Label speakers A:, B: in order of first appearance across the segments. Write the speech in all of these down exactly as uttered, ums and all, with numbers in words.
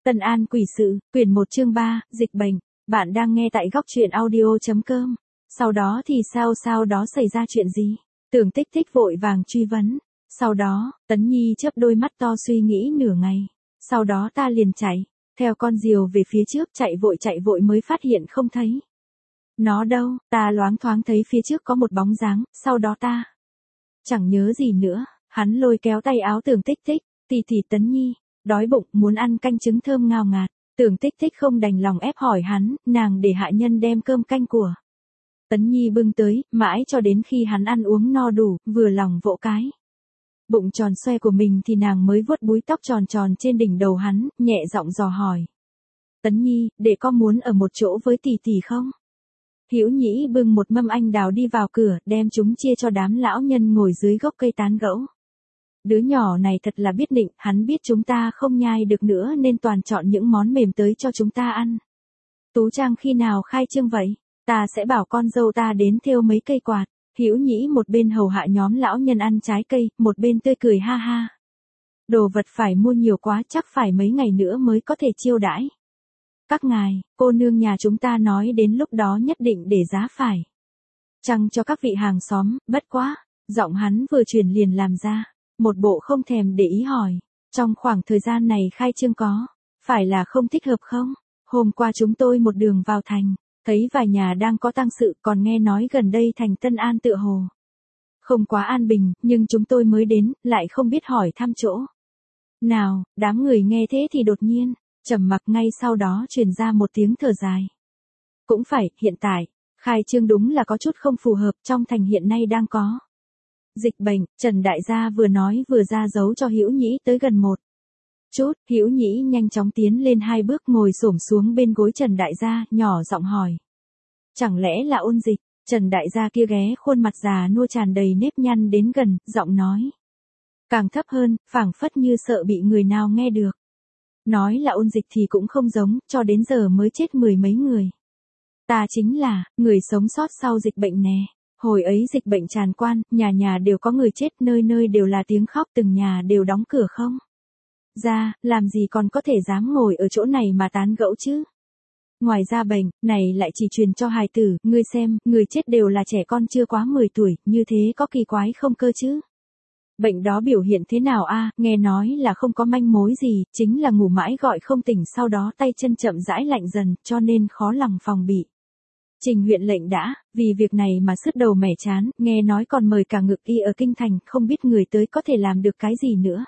A: Tân An quỷ sự, quyển một chương ba, dịch bệnh. Bạn đang nghe tại góc truyện audio.com. Sau đó thì sao sao đó xảy ra chuyện gì? Tưởng Tích Tích vội vàng truy vấn. Sau đó, Tấn Nhi chớp đôi mắt to suy nghĩ nửa ngày. Sau đó ta liền chạy, theo con diều về phía trước, chạy vội chạy vội mới phát hiện không thấy. Nó đâu, ta loáng thoáng thấy phía trước có một bóng dáng, sau đó ta chẳng nhớ gì nữa. Hắn lôi kéo tay áo Tưởng Tích Tích, tì tì Tấn Nhi, đói bụng, muốn ăn canh trứng thơm ngào ngạt. Tưởng Tích Tích không đành lòng ép hỏi hắn, nàng để hạ nhân đem cơm canh của Tấn Nhi bưng tới, mãi cho đến khi hắn ăn uống no đủ, vừa lòng vỗ cái bụng tròn xoe của mình thì nàng mới vuốt búi tóc tròn tròn trên đỉnh đầu hắn, nhẹ giọng dò hỏi. Tấn Nhi, để có muốn ở một chỗ với tỷ tỷ không? Hữu Nhĩ bưng một mâm anh đào đi vào cửa, đem chúng chia cho đám lão nhân ngồi dưới gốc cây tán gẫu. Đứa nhỏ này thật là biết định, hắn biết chúng ta không nhai được nữa nên toàn chọn những món mềm tới cho chúng ta ăn. Tú Trang khi nào khai trương vậy? Ta sẽ bảo con dâu ta đến thêu mấy cây quạt. Hữu Nhĩ một bên hầu hạ nhóm lão nhân ăn trái cây, một bên tươi cười ha ha. Đồ vật phải mua nhiều quá, chắc phải mấy ngày nữa mới có thể chiêu đãi các ngài. Cô nương nhà chúng ta nói đến lúc đó nhất định để giá phải chăng cho các vị hàng xóm. Bất quá, giọng hắn vừa truyền liền làm ra một bộ không thèm để ý hỏi. Trong khoảng thời gian này khai trương có phải là không thích hợp không? Hôm qua chúng tôi một đường vào thành, thấy vài nhà đang có tang sự, còn nghe nói gần đây thành Tân An tựa hồ không quá an bình, nhưng chúng tôi mới đến, lại không biết hỏi thăm chỗ nào. Đám người nghe thế thì đột nhiên trầm mặc, ngay sau đó truyền ra một tiếng thở dài. Cũng phải, hiện tại khai trương đúng là có chút không phù hợp, trong thành hiện nay đang có dịch bệnh. Trần đại gia vừa nói vừa ra dấu cho Hữu Nhĩ tới gần một chút. Hữu Nhĩ nhanh chóng tiến lên hai bước, ngồi xổm xuống bên gối Trần đại gia, nhỏ giọng hỏi. Chẳng lẽ là ôn dịch? Trần đại gia kia ghé khuôn mặt già nua tràn đầy nếp nhăn đến gần, giọng nói càng thấp hơn, phảng phất như sợ bị người nào nghe được. Nói là ôn dịch thì cũng không giống, cho đến giờ mới chết mười mấy người. Ta chính là người sống sót sau dịch bệnh nè. Hồi ấy dịch bệnh tràn quan, nhà nhà đều có người chết, nơi nơi đều là tiếng khóc, từng nhà đều đóng cửa không ra, làm gì còn có thể dám ngồi ở chỗ này mà tán gẫu chứ. Ngoài ra bệnh này lại chỉ truyền cho hài tử, ngươi xem, người chết đều là trẻ con chưa quá mười tuổi, như thế có kỳ quái không cơ chứ? Bệnh đó biểu hiện thế nào a? Nghe nói là không có manh mối gì, chính là ngủ mãi gọi không tỉnh, sau đó tay chân chậm rãi lạnh dần, cho nên khó lòng phòng bị. Trình huyện lệnh đã, vì việc này mà sứt đầu mẻ chán, nghe nói còn mời cả ngự y ở kinh thành, không biết người tới có thể làm được cái gì nữa.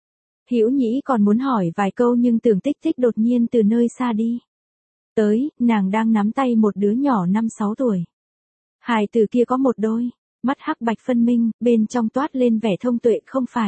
A: Hữu Nhĩ còn muốn hỏi vài câu nhưng Tưởng Tích Tích đột nhiên từ nơi xa đi tới, nàng đang nắm tay một đứa nhỏ năm sáu tuổi. Hài tử kia có một đôi mắt hắc bạch phân minh, bên trong toát lên vẻ thông tuệ, không phải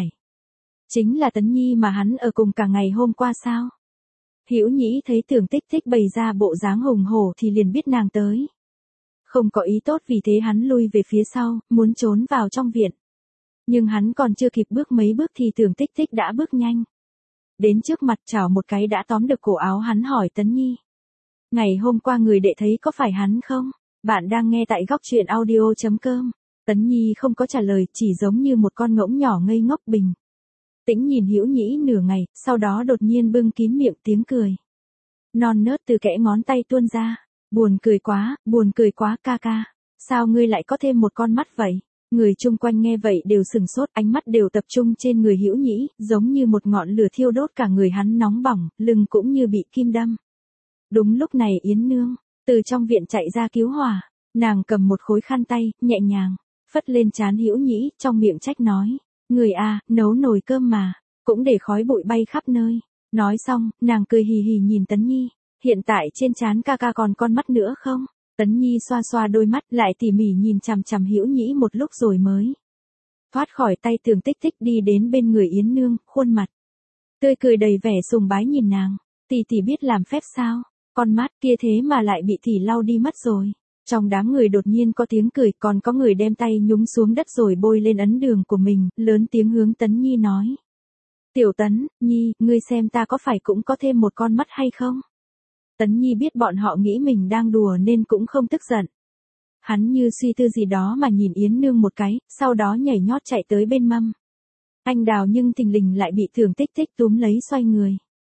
A: chính là Tấn Nhi mà hắn ở cùng cả ngày hôm qua sao? Hữu Nhĩ thấy Tưởng Tích Tích bày ra bộ dáng hùng hổ thì liền biết nàng tới không có ý tốt, vì thế hắn lui về phía sau, muốn trốn vào trong viện. Nhưng hắn còn chưa kịp bước mấy bước thì Tưởng Tích Tích đã bước nhanh đến trước mặt, chảo một cái đã tóm được cổ áo hắn, hỏi Tấn Nhi. Ngày hôm qua người đệ thấy có phải hắn không? Bạn đang nghe tại góc truyện audio.com. Tấn Nhi không có trả lời, chỉ giống như một con ngỗng nhỏ ngây ngốc bình tĩnh nhìn Hữu Nhĩ nửa ngày, sau đó đột nhiên bưng kín miệng, tiếng cười non nớt từ kẽ ngón tay tuôn ra. Buồn cười quá, buồn cười quá ca ca. Sao ngươi lại có thêm một con mắt vậy? Người chung quanh nghe vậy đều sừng sốt, ánh mắt đều tập trung trên người Hữu Nhĩ, giống như một ngọn lửa thiêu đốt cả người hắn nóng bỏng, lưng cũng như bị kim đâm. Đúng lúc này Yến Nương từ trong viện chạy ra cứu hỏa, nàng cầm một khối khăn tay, nhẹ nhàng phất lên trán Hữu Nhĩ, trong miệng trách nói, người a, nấu nồi cơm mà, cũng để khói bụi bay khắp nơi. Nói xong, nàng cười hì hì nhìn Tấn Nhi, hiện tại trên trán ca ca còn con mắt nữa không? Tấn Nhi xoa xoa đôi mắt, lại tỉ mỉ nhìn chằm chằm Hữu Nhĩ một lúc rồi mới thoát khỏi tay Tưởng Tích Tích, đi đến bên người Yến Nương, khuôn mặt tươi cười đầy vẻ sùng bái nhìn nàng. Tỷ tỷ biết làm phép sao? Con mắt kia thế mà lại bị tỷ lau đi mất rồi. Trong đám người đột nhiên có tiếng cười, còn có người đem tay nhúng xuống đất rồi bôi lên ấn đường của mình, lớn tiếng hướng Tấn Nhi nói. Tiểu Tấn, Nhi, ngươi xem ta có phải cũng có thêm một con mắt hay không? Tấn Nhi biết bọn họ nghĩ mình đang đùa nên cũng không tức giận. Hắn như suy tư gì đó mà nhìn Yến Nương một cái, sau đó nhảy nhót chạy tới bên mâm anh đào, nhưng thình lình lại bị Tưởng Tích Tích túm lấy xoay người.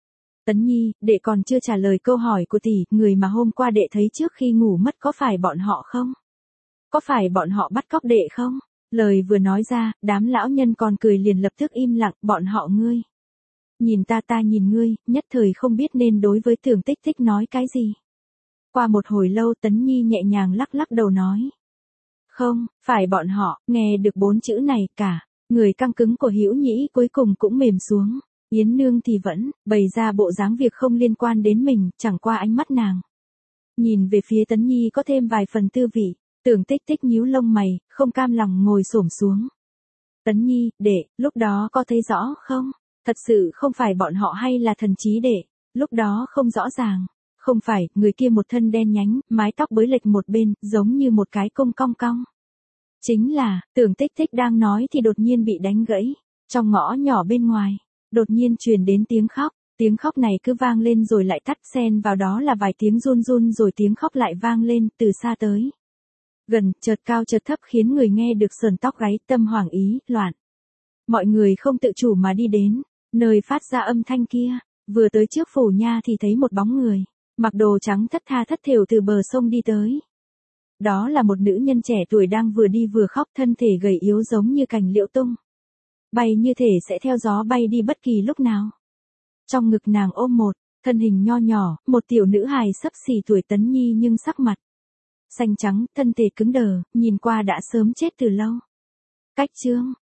A: Tấn Nhi, đệ còn chưa trả lời câu hỏi của tỷ, người mà hôm qua đệ thấy trước khi ngủ mất có phải bọn họ không? Có phải bọn họ bắt cóc đệ không? Lời vừa nói ra, đám lão nhân còn cười liền lập tức im lặng, bọn họ ngươi. Nhìn ta ta nhìn ngươi, nhất thời không biết nên đối với Tưởng Tích Tích nói cái gì. Qua một hồi lâu Tấn Nhi nhẹ nhàng lắc lắc đầu nói. Không, phải bọn họ, nghe được bốn chữ này cả, người căng cứng của Hữu Nhĩ cuối cùng cũng mềm xuống. Yến Nương thì vẫn, bày ra bộ dáng việc không liên quan đến mình, chẳng qua ánh mắt nàng. Nhìn về phía Tấn Nhi có thêm vài phần tư vị, Tưởng Tích Tích nhíu lông mày, không cam lòng ngồi xổm xuống. Tấn Nhi, đệ, lúc đó có thấy rõ không? Thật sự không phải bọn họ hay là thần trí đệ, lúc đó không rõ ràng. Không phải, người kia một thân đen nhánh, mái tóc bới lệch một bên, giống như một cái cung cong cong. Chính là, Tưởng Tích Tích đang nói thì đột nhiên bị đánh gãy. Trong ngõ nhỏ bên ngoài, đột nhiên truyền đến tiếng khóc. Tiếng khóc này cứ vang lên rồi lại tắt, xen vào đó là vài tiếng run run rồi tiếng khóc lại vang lên từ xa tới. Gần, chợt cao chợt thấp khiến người nghe được sờn tóc gáy, tâm hoảng ý, loạn. Mọi người không tự chủ mà đi đến, nơi phát ra âm thanh kia. Vừa tới trước phủ nha thì thấy một bóng người, mặc đồ trắng thất tha thất thểu từ bờ sông đi tới. Đó là một nữ nhân trẻ tuổi đang vừa đi vừa khóc, thân thể gầy yếu giống như cành liễu tung. Bay như thể sẽ theo gió bay đi bất kỳ lúc nào. Trong ngực nàng ôm một, thân hình nho nhỏ, một tiểu nữ hài xấp xỉ tuổi Tấn Nhi nhưng sắc mặt xanh trắng, thân thể cứng đờ, nhìn qua đã sớm chết từ lâu. Cách chương